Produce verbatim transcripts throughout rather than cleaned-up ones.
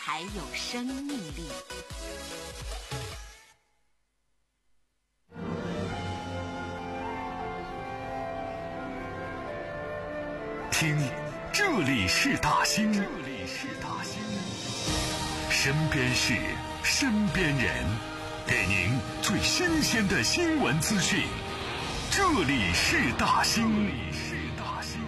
才有生命力。 听，这里是大兴，这里是大兴，身边事，身边人，给您最新鲜的新闻资讯。这里是大兴，这里是大兴。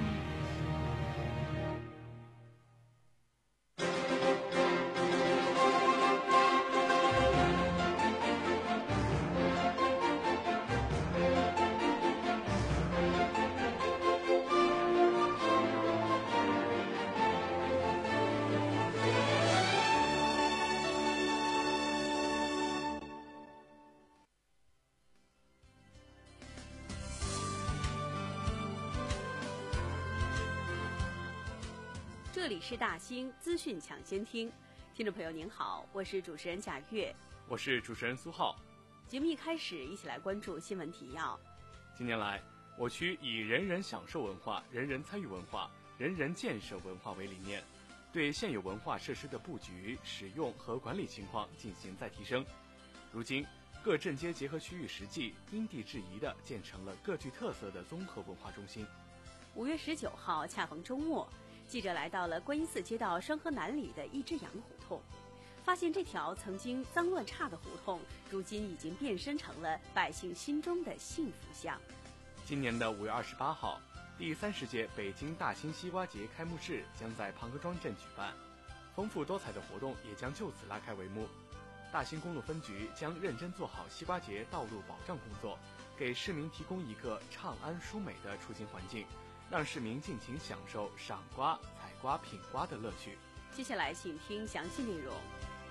这里是大兴资讯抢先听，听众朋友您好，我是主持人贾月， 我是主持人苏浩。 节目一开始，一起来关注新闻提要。 近年来，我区以人人享受文化、人人参与文化、人人建设文化为理念，对现有文化设施的布局、使用和管理情况进行再提升。如今，各镇街结合区域实际，因地制宜地建成了各具特色的综合文化中心。 五月十九号恰逢周末，记者来到了观音寺街道双河南里的一只羊胡同，发现这条曾经脏乱差的胡同，如今已经变身成了百姓心中的幸福巷。 今年的五月二十八号，第三十届北京大兴西瓜节开幕式将在庞各庄镇举办，丰富多彩的活动也将就此拉开帷幕。大兴公路分局将认真做好西瓜节道路保障工作，给市民提供一个畅安舒美的出行环境，让市民尽情享受赏瓜、采瓜、品瓜的乐趣。 接下来请听详细内容。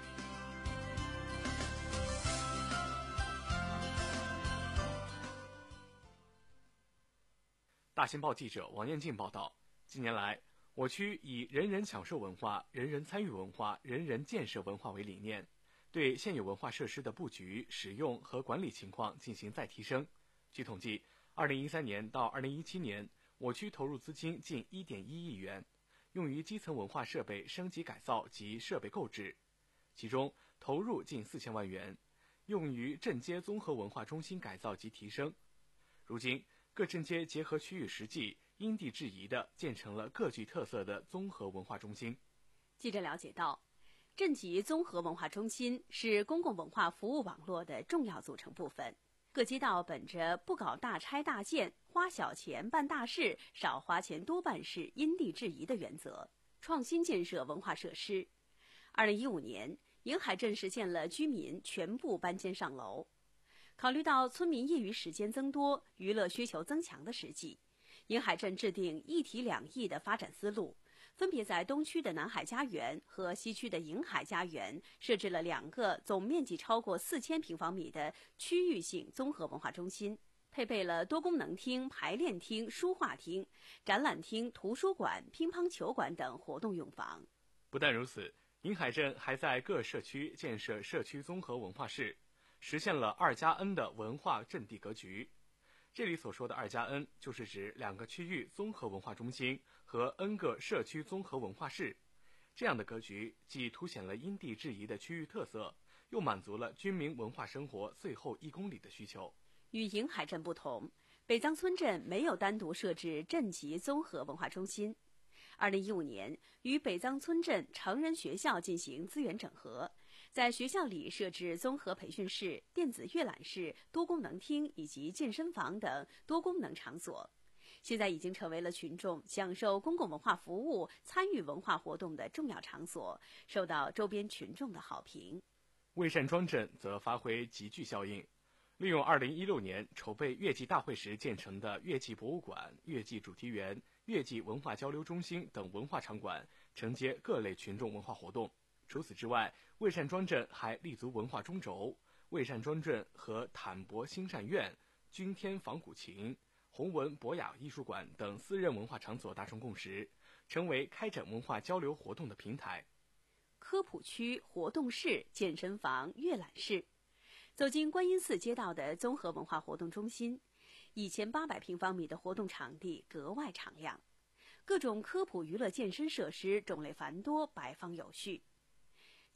大兴报记者王彦静报道，近年来，我区以人人享受文化、人人参与文化、人人建设文化为理念，对现有文化设施的布局、使用和管理情况进行再提升。据统计，二零一三年到二零一七年，我区投入资金近 一点一亿元，用于基层文化设备升级改造及设备购置，其中投入近四千万元，用于镇街综合文化中心改造及提升。如今，各镇街结合区域实际，因地制宜地建成了各具特色的综合文化中心。 记者了解到，镇级综合文化中心是公共文化服务网络的重要组成部分。各街道本着不搞大拆大建、花小钱办大事、少花钱多办事、因地制宜的原则，创新建设文化设施。二零一五年，迎海镇实现了居民全部搬迁上楼。考虑到村民业余时间增多、娱乐需求增强的实际，迎海镇制定一体两翼的发展思路，分别在东区的南海家园和西区的迎海家园设置了两个总面积超过四千平方米的区域性综合文化中心，配备了多功能厅、排练厅、书画厅、展览厅、图书馆、乒乓球馆等活动用房。 不但如此，迎海镇还在各社区建设社区综合文化室，实现了二加 N 的文化阵地格局。这里所说的二加 N 就是指两个区域综合文化中心和 N 个社区综合文化室。这样的格局既凸显了因地制宜的区域特色，又满足了居民文化生活最后一公里的需求。 与迎海镇不同，北藏村镇没有单独设置镇级综合文化中心。二零一五年，与北藏村镇成人学校进行资源整合，在学校里设置综合培训室、电子阅览室、多功能厅以及健身房等多功能场所。现在已经成为了群众享受公共文化服务、参与文化活动的重要场所，受到周边群众的好评。 魏善庄镇则发挥集聚效应，利用二零一六年筹备月季大会时建成的月季博物馆、月季主题园、月季文化交流中心等文化场馆，承接各类群众文化活动。除此之外，魏善庄镇还立足文化中轴，魏善庄镇和坦博兴善院、君天仿古琴、弘文博雅艺术馆等私人文化场所达成共识，成为开展文化交流活动的平台。 科普区、活动室、健身房、阅览室。走进观音寺街道的综合文化活动中心，一千八百平方米的活动场地格外敞亮，各种科普娱乐健身设施种类繁多，摆放有序。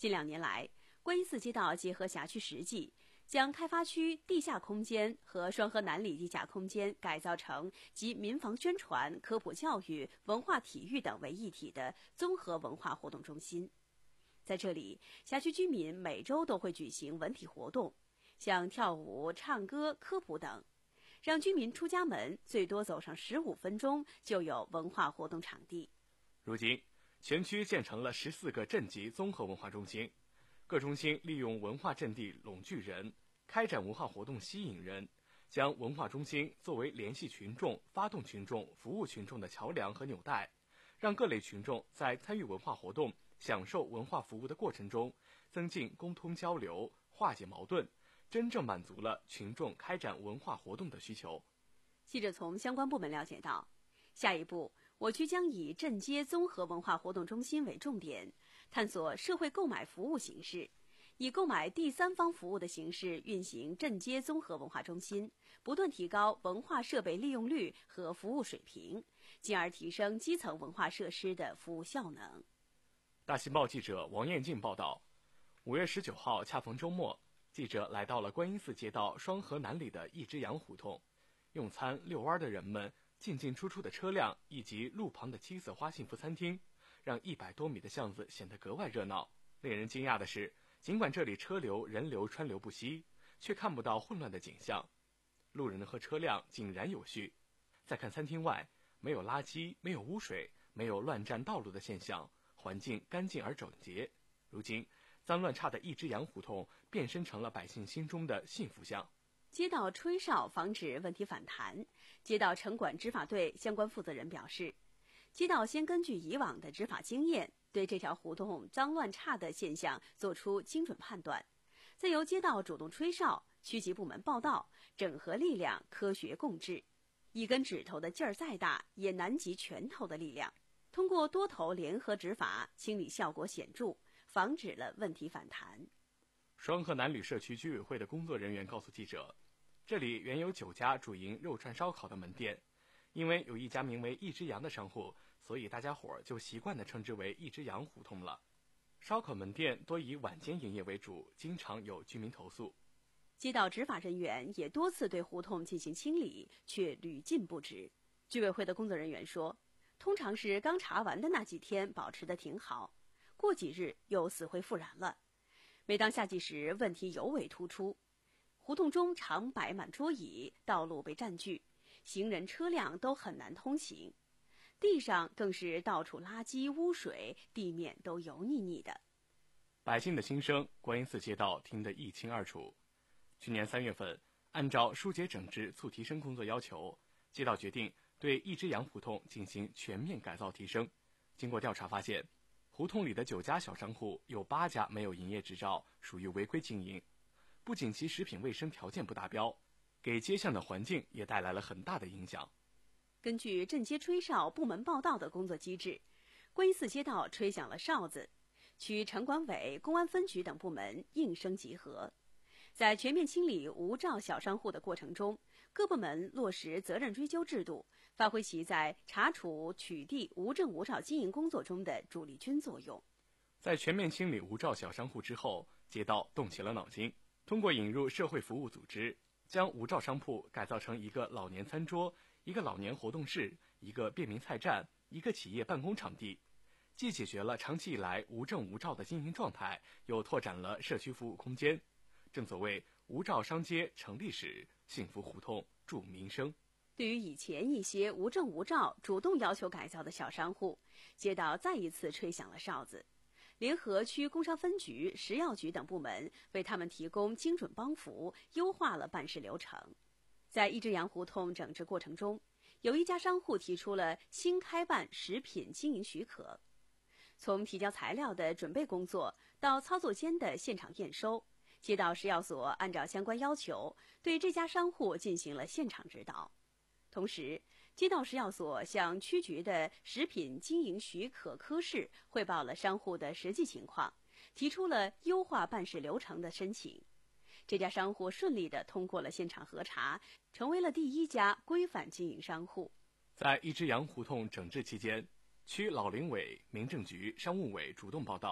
近两年来，观音寺街道结合辖区实际，将开发区地下空间和双河南里地下空间改造成集民防宣传、科普教育、文化体育等为一体的综合文化活动中心。在这里，辖区居民每周都会举行文体活动，像跳舞、唱歌、科普等，让居民出家门最多走上十五分钟就有文化活动场地。 如今，全区建成了十四个镇级综合文化中心，各中心利用文化阵地拢聚人，开展文化活动吸引人，将文化中心作为联系群众、发动群众、服务群众的桥梁和纽带，让各类群众在参与文化活动、享受文化服务的过程中，增进沟通交流，化解矛盾，真正满足了群众开展文化活动的需求。 记者从相关部门了解到，下一步我区将以镇街综合文化活动中心为重点，探索社会购买服务形式，以购买第三方服务的形式运行镇街综合文化中心，不断提高文化设备利用率和服务水平，进而提升基层文化设施的服务效能。 大新报记者王艳静报道，五月十九号恰逢周末，记者来到了观音寺街道双河南里的一只羊胡同，用餐遛弯的人们、进进出出的车辆以及路旁的七色花幸福餐厅，让一百多米的巷子显得格外热闹。令人惊讶的是，尽管这里车流人流川流不息，却看不到混乱的景象，路人和车辆井然有序。再看餐厅外，没有垃圾，没有污水，没有乱占道路的现象，环境干净而整洁。如今，脏乱差的一只羊胡同变身成了百姓心中的幸福巷。 街道吹哨防止问题反弹，街道城管执法队相关负责人表示，街道先根据以往的执法经验，对这条胡同脏乱差的现象做出精准判断，再由街道主动吹哨，区级部门报道，整合力量，科学共治。一根指头的劲儿再大，也难及拳头的力量。通过多头联合执法，清理效果显著，防止了问题反弹。 双河南旅社区居委会的工作人员告诉记者，这里原有九家主营肉串烧烤的门店，因为有一家名为一只羊的商户，所以大家伙儿就习惯地称之为一只羊胡同了。烧烤门店多以晚间营业为主，经常有居民投诉。 街道执法人员也多次对胡同进行清理，却屡禁不止。居委会的工作人员说，通常是刚查完的那几天保持得挺好，过几日又死灰复燃了。每当夏季时，问题尤为突出。胡同中常摆满桌椅，道路被占据，行人车辆都很难通行，地上更是到处垃圾污水，地面都油腻腻的。 百姓的心声，观音寺街道听得一清二楚。去年三月份，按照疏解整治促提升工作要求，街道决定对一只羊胡同进行全面改造提升。经过调查发现，胡同里的九家小商户有八家没有营业执照，属于违规经营。不仅其食品卫生条件不达标，给街巷的环境也带来了很大的影响。 根据镇街吹哨部门报道的工作机制，观音寺街道吹响了哨子，区城管委、公安分局等部门应声集合。在全面清理无照小商户的过程中，各部门落实责任追究制度，发挥其在查处取缔无证无照经营工作中的主力军作用。 在全面清理无照小商户之后，街道动起了脑筋，通过引入社会服务组织，将无照商铺改造成一个老年餐桌、一个老年活动室、一个便民菜站、一个企业办公场地，既解决了长期以来无证无照的经营状态，又拓展了社区服务空间。正所谓无照商街成历史，幸福胡同助民生。 对于以前一些无证无照主动要求改造的小商户，街道再一次吹响了哨子，联合区工商分局、食药局等部门为他们提供精准帮扶，优化了办事流程。在一只羊胡同整治过程中，有一家商户提出了新开办食品经营许可。从提交材料的准备工作到操作间的现场验收，街道食药所按照相关要求，对这家商户进行了现场指导。同时，街道食药所向区局的食品经营许可科室汇报了商户的实际情况，提出了优化办事流程的申请。这家商户顺利地通过了现场核查，成为了第一家规范经营商户。 在一只羊胡同整治期间，区老龄委、民政局、商务委主动报到，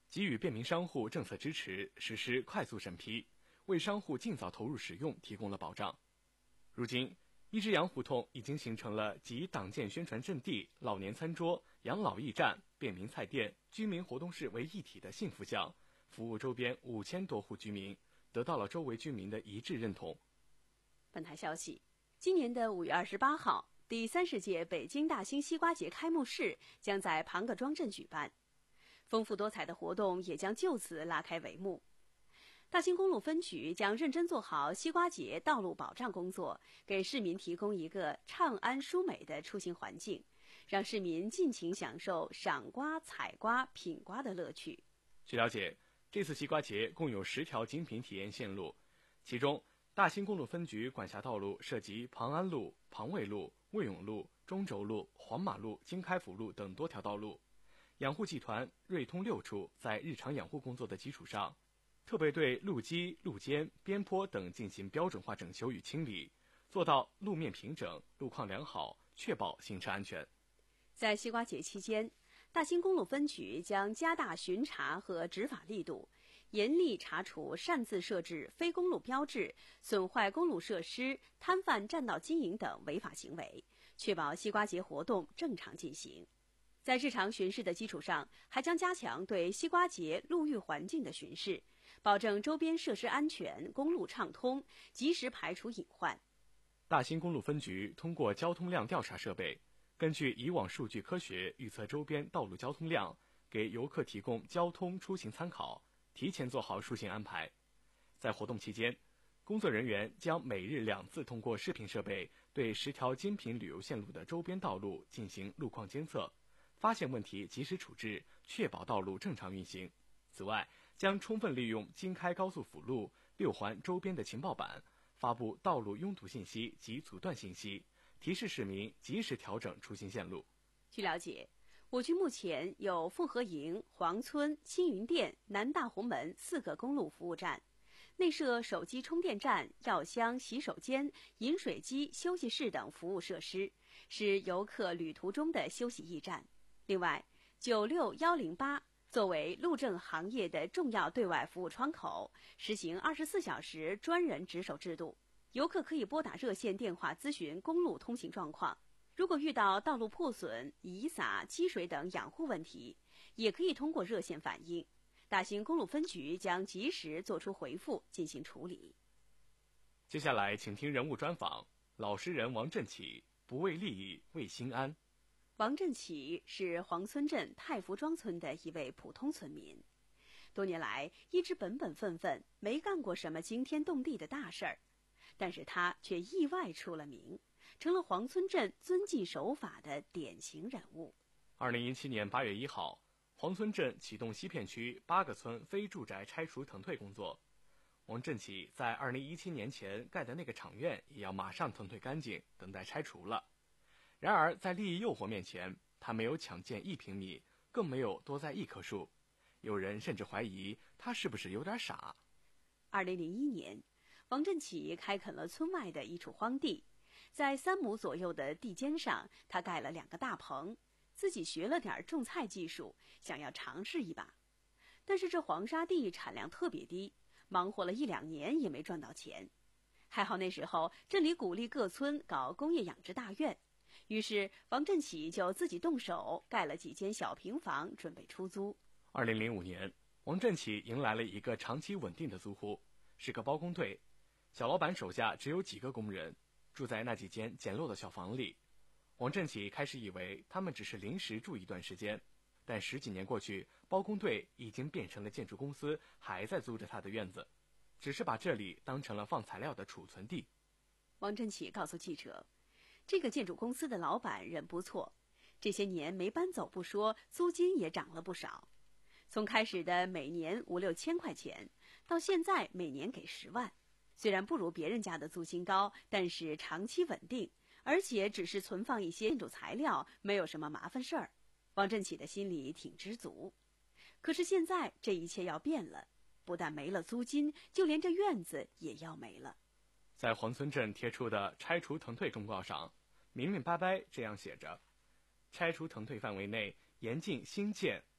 给予便民商户政策支持，实施快速审批，为商户尽早投入使用提供了保障。如今，一只羊胡同已经形成了集党建宣传阵地、老年餐桌、养老驿站、便民菜店、居民活动室为一体的幸福巷，服务周边五千多户居民，得到了周围居民的一致认同。 本台消息，今年的五月二十八号，第三十届北京大兴西瓜节开幕式将在庞各庄镇举办，丰富多彩的活动也将就此拉开帷幕。大兴公路分局将认真做好西瓜节道路保障工作，给市民提供一个畅安舒美的出行环境，让市民尽情享受赏瓜、采瓜、品瓜的乐趣。 据了解，这次西瓜节共有十条精品体验线路，其中大兴公路分局管辖道路涉及庞安路、庞卫路、卫永路、中轴路、黄马路、经开府路等多条道路。养护集团瑞通六处在日常养护工作的基础上，特别对路基、路肩、边坡等进行标准化整修与清理，做到路面平整、路况良好，确保行车安全。 在西瓜节期间，大兴公路分局将加大巡查和执法力度，严厉查处擅自设置非公路标志、损坏公路设施、摊贩占道经营等违法行为，确保西瓜节活动正常进行。在日常巡视的基础上，还将加强对西瓜节路域环境的巡视，保证周边设施安全、公路畅通，及时排除隐患。 大兴公路分局通过交通量调查设备，根据以往数据科学预测周边道路交通量，给游客提供交通出行参考，提前做好出行安排。在活动期间，工作人员将每日两次通过视频设备对十条精品旅游线路的周边道路进行路况监测，发现问题及时处置，确保道路正常运行。此外，将充分利用京开高速辅路、六环周边的情报板，发布道路拥堵信息及阻断信息，提示市民及时调整出行线路。 据了解，我局目前有凤和营、黄村、青云店、南大红门四个公路服务站，内设手机充电站、药箱、洗手间、饮水机、休息室等服务设施，是游客旅途中的休息驿站。另外，九六一零八作为路政行业的重要对外服务窗口，实行二十四小时专人值守制度。游客可以拨打热线电话咨询公路通行状况，如果遇到道路破损、遗洒、积水等养护问题，也可以通过热线反映。大兴公路分局将及时作出回复，进行处理。 接下来，请听人物专访。老实人王振起，不为利益，为心安。 王振起是黄村镇太福庄村的一位普通村民，多年来一直本本分分，没干过什么惊天动地的大事儿，但是他却意外出了名，成了黄村镇遵纪守法的典型人物。 二零一七年八月一号，黄村镇启动西片区八个村非住宅拆除腾退工作。王振起在二零一七年前盖的那个厂院也要马上腾退干净，等待拆除了。然而，在利益诱惑面前，他没有抢建一平米，更没有多栽一棵树。有人甚至怀疑他是不是有点傻。 二零零一年，王振起开垦了村外的一处荒地，在三亩左右的地间上，他盖了两个大棚，自己学了点种菜技术，想要尝试一把。但是这黄沙地产量特别低，忙活了一两年也没赚到钱。还好那时候镇里鼓励各村搞工业养殖大院，于是王振起就自己动手盖了几间小平房，准备出租。 二零零五年，王振起迎来了一个长期稳定的租户，是个包工队。小老板手下只有几个工人，住在那几间简陋的小房里。王振起开始以为他们只是临时住一段时间，但十几年过去，包工队已经变成了建筑公司，还在租着他的院子，只是把这里当成了放材料的储存地。 王振起告诉记者，这个建筑公司的老板人不错，这些年没搬走不说，租金也涨了不少。从开始的每年五六千块钱，到现在每年给十万。虽然不如别人家的租金高，但是长期稳定，而且只是存放一些建筑材料，没有什么麻烦事儿。王振起的心里挺知足。可是现在这一切要变了，不但没了租金，就连这院子也要没了。 在黄村镇贴出的拆除腾退公告上，明明白白这样写着：拆除腾退范围内严禁新建、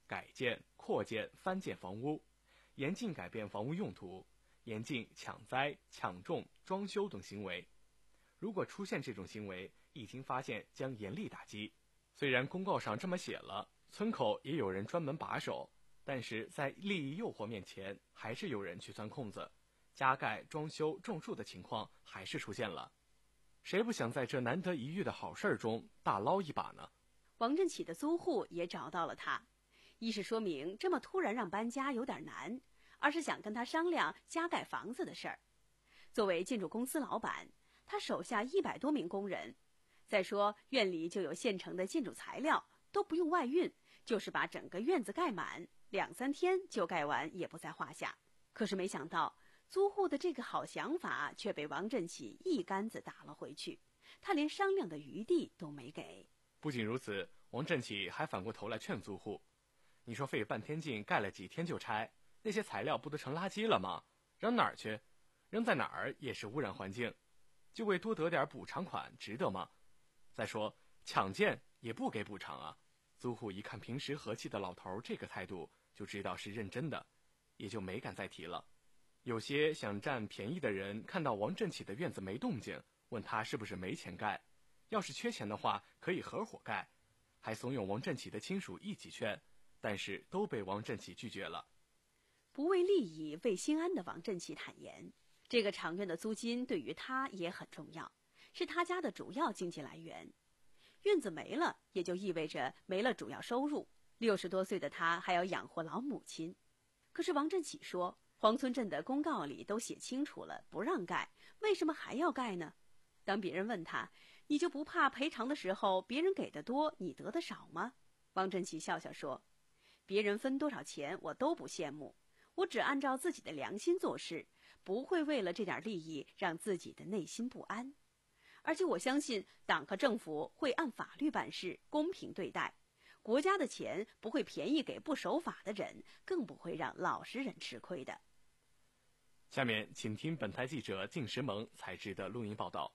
改建、扩建、翻建房屋，严禁改变房屋用途，严禁抢灾、抢种、装修等行为。如果出现这种行为，一经发现将严厉打击。虽然公告上这么写了，村口也有人专门把守，但是在利益诱惑面前，还是有人去钻空子，加盖、装修、种树的情况还是出现了。谁不想在这难得一遇的好事中大捞一把呢？ 王振起的租户也找到了他，一是说明这么突然让搬家有点难，二是想跟他商量加盖房子的事儿。作为建筑公司老板，他手下一百多名工人，再说院里就有现成的建筑材料，都不用外运，就是把整个院子盖满，两三天就盖完也不在话下。可是没想到租户的这个好想法却被王振起一竿子打了回去，他连商量的余地都没给。 不仅如此，王振起还反过头来劝租户，你说费半天劲盖了几天就拆，那些材料不都成垃圾了吗？扔哪儿去？扔在哪儿也是污染环境，就为多得点补偿款值得吗？再说抢建也不给补偿啊。租户一看平时和气的老头这个态度，就知道是认真的，也就没敢再提了。有些想占便宜的人看到王振起的院子没动静，问他是不是没钱盖，要是缺钱的话可以合伙盖，还怂恿王振起的亲属一起劝，但是都被王振起拒绝了。 不为利益为心安的王振起坦言，这个长院的租金对于他也很重要，是他家的主要经济来源。院子没了，也就意味着没了主要收入。六十多岁的他还要养活老母亲。可是王振起说，黄村镇的公告里都写清楚了，不让盖，为什么还要盖呢？当别人问他，你就不怕赔偿的时候，别人给的多，你得的少吗？王振起笑笑说，别人分多少钱我都不羡慕，我只按照自己的良心做事，不会为了这点利益让自己的内心不安。而且我相信党和政府会按法律办事，公平对待，国家的钱不会便宜给不守法的人，更不会让老实人吃亏的。 下面请听本台记者靳石萌采制的录音报道。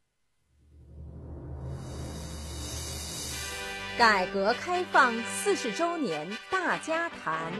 改革开放四十周年大家谈。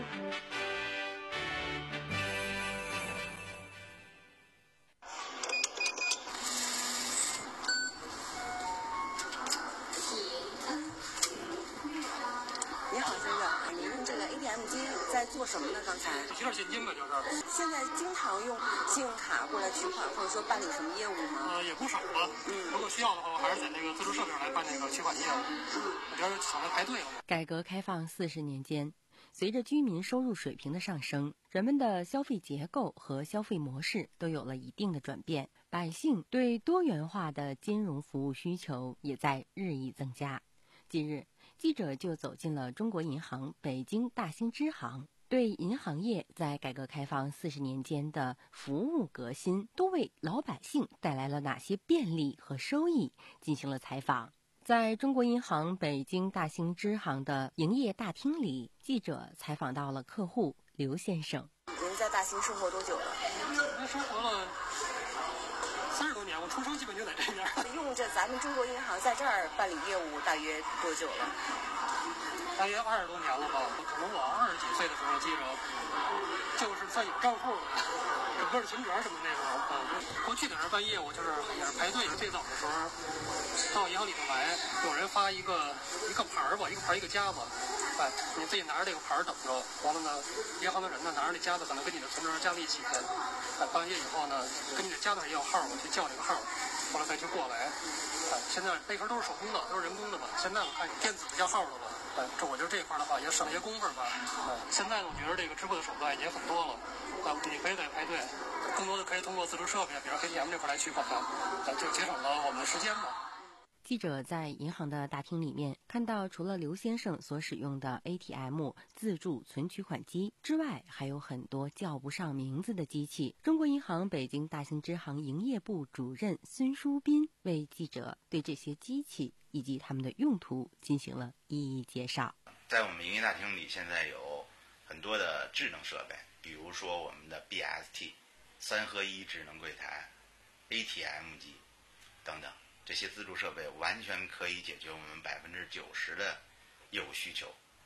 您好，先生，您用这个 A T M 机在做什么呢？刚才提点现金吧，就是。 现在经常用信用卡过来取款，或者说办理什么业务吗？ 呃，也不少吧。嗯，如果需要的话，我还是在那个自助设备上来办那个取款业务。嗯，我觉得省得排队了。 改革开放四十年间，随着居民收入水平的上升，人们的消费结构和消费模式都有了一定的转变，百姓对多元化的金融服务需求也在日益增加。近日，记者就走进了中国银行北京大兴支行，对银行业在改革开放四十年间的服务革新都为老百姓带来了哪些便利和收益进行了采访。在中国银行北京大兴支行的营业大厅里，记者采访到了客户刘先生。 您在大兴生活多久了？ 我生活了三十多年，我出生基本就在这边。 用这咱们中国银行在这儿办理业务大约多久了？ 大约二十多年了吧。可能我二十几岁的时候记着，就是算有账户的，整个存折什么那时候。嗯，过去在那儿办业务就是也是排队。最早的时候到银行里头来，有人发一个一个牌儿吧，一个牌儿一个夹子。哎，你自己拿着这个牌儿等着，完了呢，银行的人呢拿着那夹子可能跟你的存折加在一起。哎，办完业以后呢，跟你的夹子上也有号，我去叫这个号，后来再去过来。哎，现在那时候都是手工的，都是人工的吧。现在我看有电子的叫号的了。哎，这我觉得这一块的话也省一些功夫吧。哎，现在呢，我觉得这个支付的手段也很多了。啊，你可以在排队，更多的可以通过自助设备，比如 A T M 这块来取款，啊，就节省了我们的时间吧。 记者在银行的大厅里面看到，除了刘先生所使用的 A T M 自助存取款机之外，还有很多叫不上名字的机器。中国银行北京大兴支行营业部主任孙书斌为记者对这些机器以及它们的用途进行了一一介绍。 在我们营业大厅里，现在有很多的智能设备，比如说我们的 B S T 三合一智能柜台、A T M 机等等。这些自助设备完全可以解决我们百分之九十的业务需求，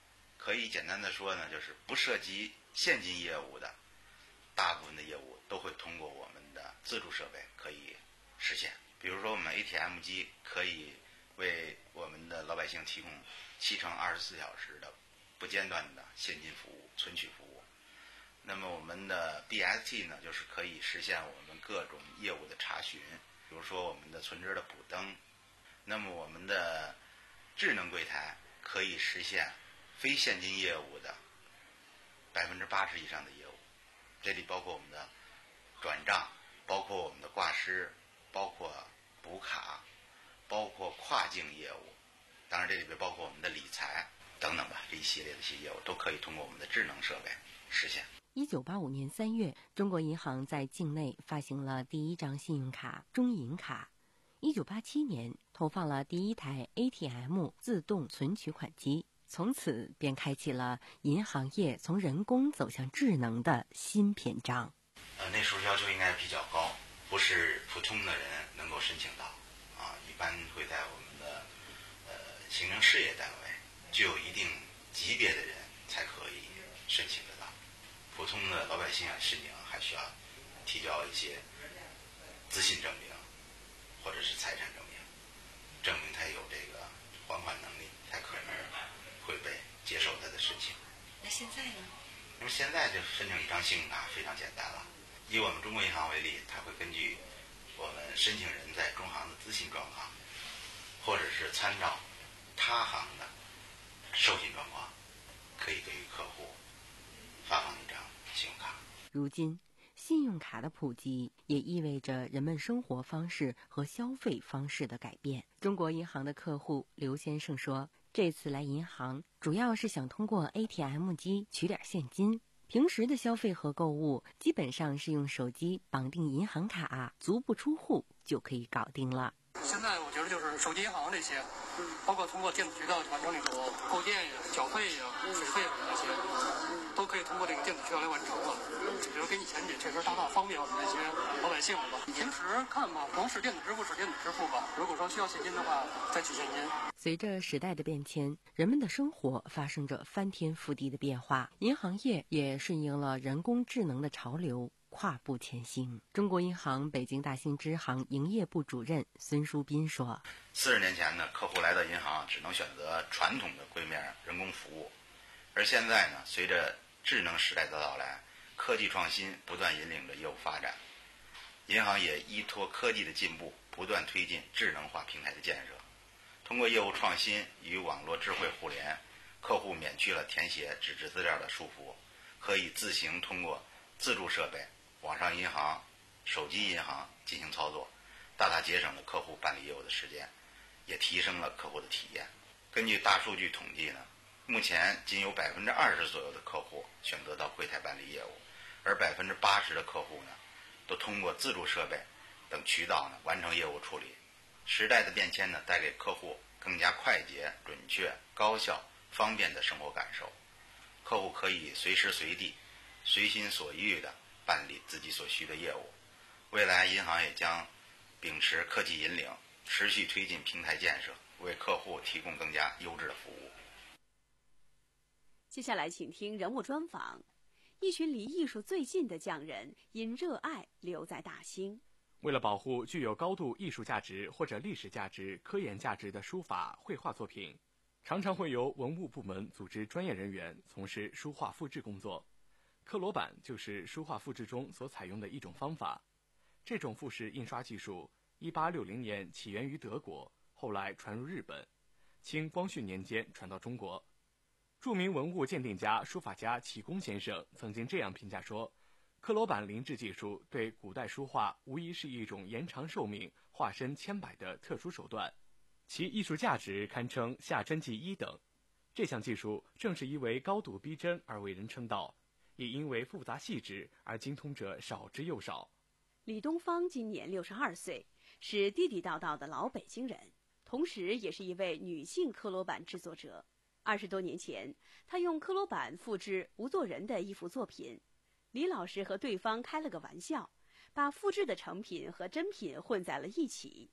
可以简单的说呢，就是不涉及现金业务的大部分的业务都会通过我们的自助设备可以实现。比如说我们 A T M 机可以为我们的老百姓提供七乘二十四小时的不间断的现金服务、存取服务。那么我们的 B S T 呢，就是可以实现我们各种业务的查询，比如说我们的存折的补登。那么我们的智能柜台可以实现非现金业务的百分之八十以上的业务，这里包括我们的转账，包括我们的挂失，包括补卡，包括跨境业务，当然这里边包括我们的理财等等吧，这一系列的一些业务都可以通过我们的智能设备实现。 一九八五年三月，中国银行在境内发行了第一张信用卡中银卡。一九八七年，投放了第一台 A T M 自动存取款机，从此便开启了银行业从人工走向智能的新篇章。 呃，那时候要求应该比较高，不是普通的人能够申请到，啊，一般会在我们的呃行政事业单位具有一定级别的人才可以申请得到。普通的老百姓啊，申请还需要提交一些资信证明，或者是财产证明，证明他有这个还款能力，才可能会被接受他的申请。 那现在呢？ 那么现在这申请一张信用卡非常简单了。以我们中国银行为例，它会根据我们申请人在中行的资信状况，或者是参照他行的授信状况，可以给予客户发放一张信用卡。 如今，信用卡的普及也意味着人们生活方式和消费方式的改变。中国银行的客户刘先生说，这次来银行主要是想通过 A T M 机取点现金，平时的消费和购物基本上是用手机绑定银行卡，足不出户就可以搞定了。 现在我觉得就是手机银行这些，包括通过电子渠道完成那种购电呀、缴费呀、水费什么这些，都可以通过这个电子渠道来完成了。比如跟以前也确实大大方便我们这些老百姓了吧。平时看吧，能使电子支付使电子支付吧。如果说需要现金的话，再取现金。 随着时代的变迁，人们的生活发生着翻天覆地的变化，银行业也顺应了人工智能的潮流，跨步前行。中国银行北京大兴支行营业部主任孙书斌说： 四十年前呢，客户来到银行只能选择传统的柜面人工服务，而现在呢，随着智能时代的到来，科技创新不断引领着业务发展，银行也依托科技的进步，不断推进智能化平台的建设。通过业务创新与网络智慧互联，客户免去了填写纸质资料的束缚，可以自行通过自助设备、网上银行、手机银行进行操作，大大节省了客户办理业务的时间，也提升了客户的体验。根据大数据统计呢，目前仅有百分之二十左右的客户选择到柜台办理业务，而百分之八十的客户呢，都通过自助设备等渠道呢完成业务处理。时代的变迁呢，带给客户更加快捷、准确、高效、方便的生活感受。客户可以随时随地、随心所欲地办理自己所需的业务。未来，银行也将秉持科技引领，持续推进平台建设，为客户提供更加优质的服务。 接下来，请听人物专访。一群离艺术最近的匠人，因热爱留在大兴。 为了保护具有高度艺术价值或者历史价值、科研价值的书法、绘画作品，常常会由文物部门组织专业人员从事书画复制工作。刻罗版就是书画复制中所采用的一种方法。这种复式印刷技术，一八六零年起源于德国，后来传入日本，清光绪年间传到中国。著名文物鉴定家、书法家启功先生曾经这样评价说：刻罗版临制技术对古代书画无疑是一种延长寿命、化身千百的特殊手段，其艺术价值堪称下真迹一等。这项技术正是因为高度逼真而为人称道，也因为复杂细致而精通者少之又少。 李东方今年六十二岁，是地地道道的老北京人，同时也是一位女性刻罗版制作者。二十多年前，她用刻罗版复制吴作人的一幅作品。李老师和对方开了个玩笑，把复制的成品和真品混在了一起。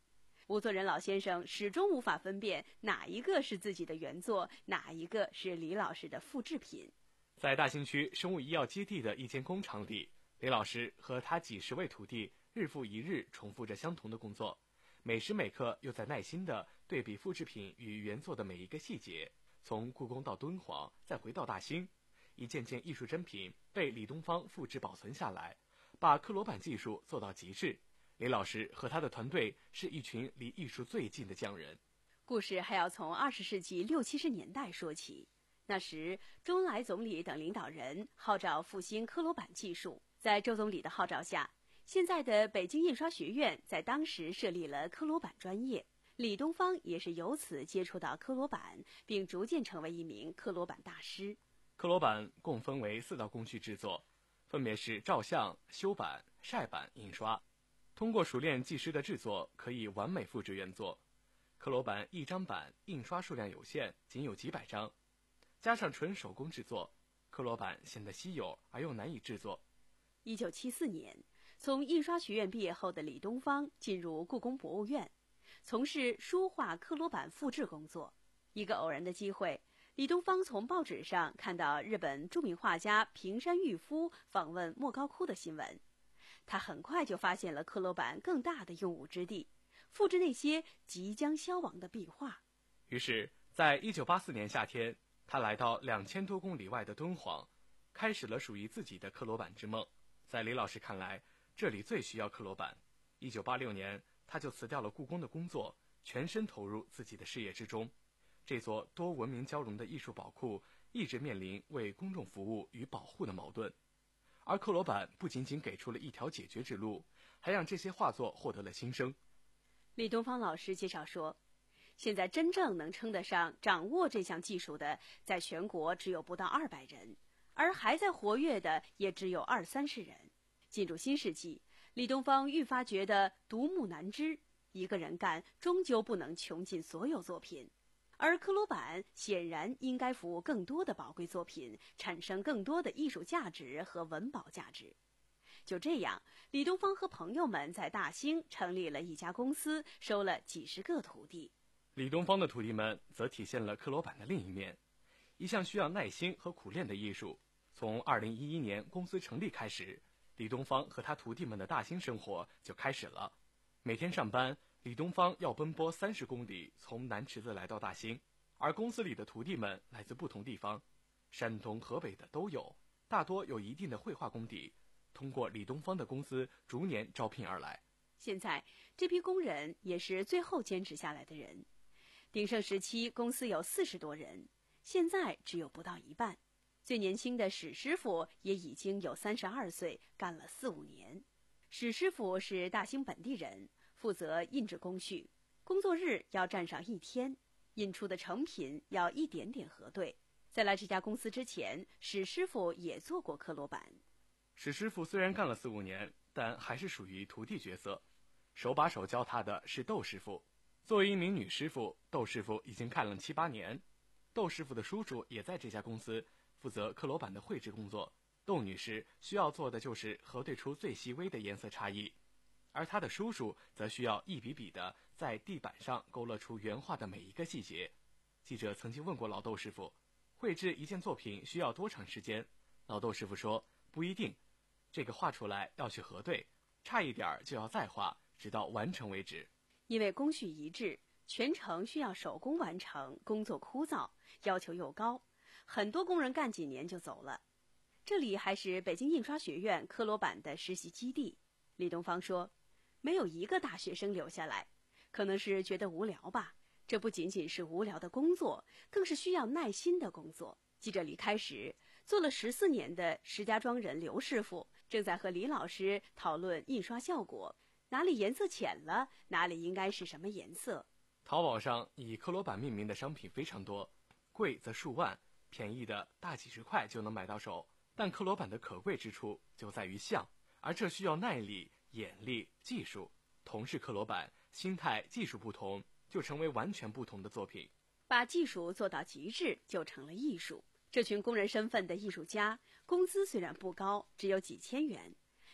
吴作人老先生始终无法分辨哪一个是自己的原作，哪一个是李老师的复制品。 在大兴区生物医药基地的一间工厂里，李老师和他几十位徒弟日复一日重复着相同的工作，每时每刻又在耐心地对比复制品与原作的每一个细节。从故宫到敦煌，再回到大兴，一件件艺术珍品被李东方复制保存下来，把克罗版技术做到极致。李老师和他的团队是一群离艺术最近的匠人。 故事还要从二十世纪六七十年代说起。那时，周恩来总理等领导人号召复兴克罗版技术，在周总理的号召下，现在的北京印刷学院在当时设立了克罗版专业。李东方也是由此接触到克罗版，并逐渐成为一名克罗版大师。 克罗版共分为四道工序制作，分别是照相、修版、晒版、印刷。通过熟练技师的制作，可以完美复制原作。克罗版一张版印刷数量有限，仅有几百张，加上纯手工制作，克罗版显得稀有而又难以制作。 一九七四年，从印刷学院毕业后的李东方进入故宫博物院，从事书画克罗版复制工作。一个偶然的机会，李东方从报纸上看到日本著名画家平山郁夫访问莫高窟的新闻，他很快就发现了克罗版更大的用武之地，复制那些即将消亡的壁画。 于是，在一九八四年夏天，他来到两千多公里外的敦煌，开始了属于自己的克罗版之梦。在李老师看来，这里最需要克罗版。一九八六年，他就辞掉了故宫的工作，全身投入自己的事业之中。这座多文明交融的艺术宝库一直面临为公众服务与保护的矛盾，而克罗版不仅仅给出了一条解决之路，还让这些画作获得了新生。 李东方老师介绍说，现在真正能称得上掌握这项技术的，在全国只有不到二百人，而还在活跃的也只有二三十人。进入新世纪，李东方愈发觉得独木难支，一个人干终究不能穷尽所有作品，而克罗版显然应该服务更多的宝贵作品，产生更多的艺术价值和文保价值。就这样，李东方和朋友们在大兴成立了一家公司，收了几十个徒弟。 李东方的徒弟们则体现了克罗版的另一面，一项需要耐心和苦练的艺术。从二零一一年公司成立开始，李东方和他徒弟们的大兴生活就开始了。每天上班，李东方要奔波三十公里，从南池子来到大兴，而公司里的徒弟们来自不同地方，山东、河北的都有，大多有一定的绘画功底，通过李东方的公司逐年招聘而来。 现在这批工人也是最后坚持下来的人。鼎盛时期，公司有四十多人，现在只有不到一半。最年轻的史师傅也已经有三十二岁，干了四五年。史师傅是大兴本地人，负责印制工序，工作日要站上一天，印出的成品要一点点核对。在来这家公司之前，史师傅也做过克罗版。 史师傅虽然干了四五年，但还是属于徒弟角色，手把手教他的是窦师傅。作为一名女师傅，窦师傅已经干了七八年。窦师傅的叔叔也在这家公司负责克罗版的绘制工作，窦女士需要做的就是核对出最细微的颜色差异，而她的叔叔则需要一笔笔地在地板上勾勒出原画的每一个细节。记者曾经问过老窦师傅，绘制一件作品需要多长时间？老窦师傅说，不一定，这个画出来要去核对，差一点就要再画，直到完成为止。 因为工序一致，全程需要手工完成，工作枯燥，要求又高，很多工人干几年就走了。这里还是北京印刷学院克罗版的实习基地。李东方说，没有一个大学生留下来，可能是觉得无聊吧。这不仅仅是无聊的工作，更是需要耐心的工作。记者离开时，做了十四年的石家庄人刘师傅正在和李老师讨论印刷效果，哪里颜色浅了，哪里应该是什么颜色。 淘宝上以克罗版命名的商品非常多，贵则数万，便宜的大几十块就能买到手。但克罗版的可贵之处就在于像，而这需要耐力、眼力、技术。同是克罗版，心态、技术不同，就成为完全不同的作品。 把技术做到极致，就成了艺术。这群工人身份的艺术家，工资虽然不高，只有几千元，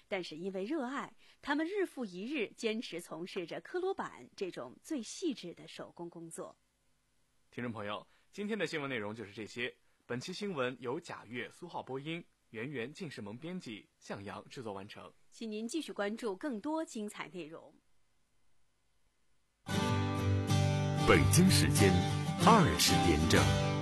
但是因为热爱，他们日复一日坚持从事着刻罗板这种最细致的手工工作。 听众朋友，今天的新闻内容就是这些。本期新闻由贾越、苏浩播音，圆圆、晋世萌编辑，向阳制作完成。 请您继续关注更多精彩内容。 北京时间二十点整。